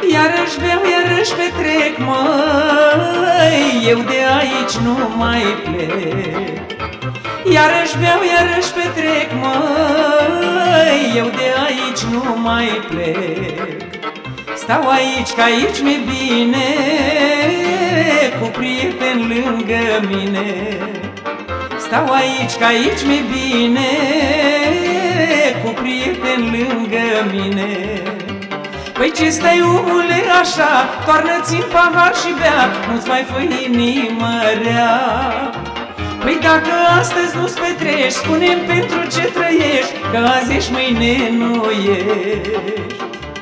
Iarăși beau, iarăși petrec, măi, eu de aici nu mai plec. Iarăși beau, iarăși petrec, măi, eu de aici nu mai plec. Stau aici, că aici mi-e bine, cu prieteni lângă mine. Stau aici, că aici mi-e bine, cu prieteni lângă mine. Păi ce stai, omule, așa, toarnă-ți-n pahar și bea, nu-ți mai fă inimă rea. Păi dacă astăzi nu-ți petrești, spune-mi pentru ce trăiești, că azi ești, mâine nu ești.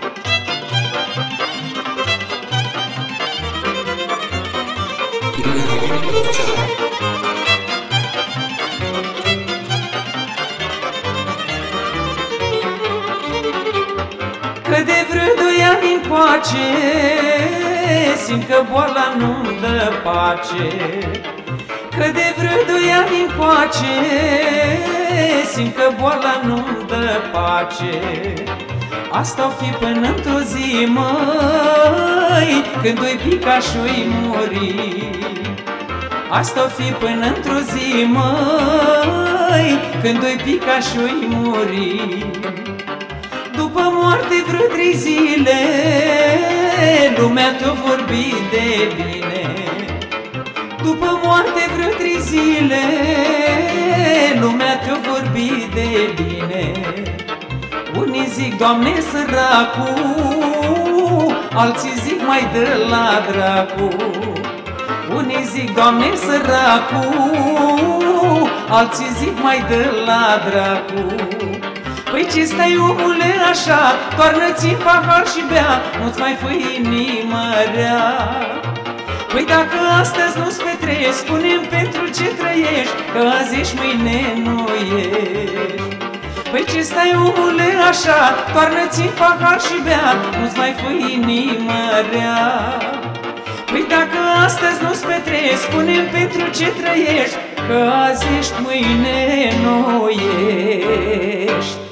Că de vreo 2 ani încoace simt că boala nu-mi dă pace. Că de vreo 2 ani încoace simt că boala nu-mi dă pace. Asta-o fi până într-o zi, măi, când o-i pica și-o-i muri. Asta-o fi până într-o zi, măi, când o-i pica și-o-i muri. După moarte vreo 3 zile, lumea te-o vorbi de bine. După moarte vreo 3 zile, lumea te-o vorbi de bine. Unii zic, Doamne, săracu, alții zic, mai dă la dracu. Unii zic, Doamne, săracu, alții zic, mai dă la dracu. Păi ce stai, omule, așa, toarnă-ți-n pahar și bea, nu-ți mai fă inimă rea. Păi dacă astăzi nu-ți petrești, spune-mi pentru ce trăiești, că azi ești, mâine nu ești. Păi ce stai, omule, așa, toarnă-ți-n pahar și bea, nu-ți mai fă inimă rea. Păi dacă astăzi nu-ți petrești, spune-mi pentru ce trăiești, că azi ești, mâine nu ești.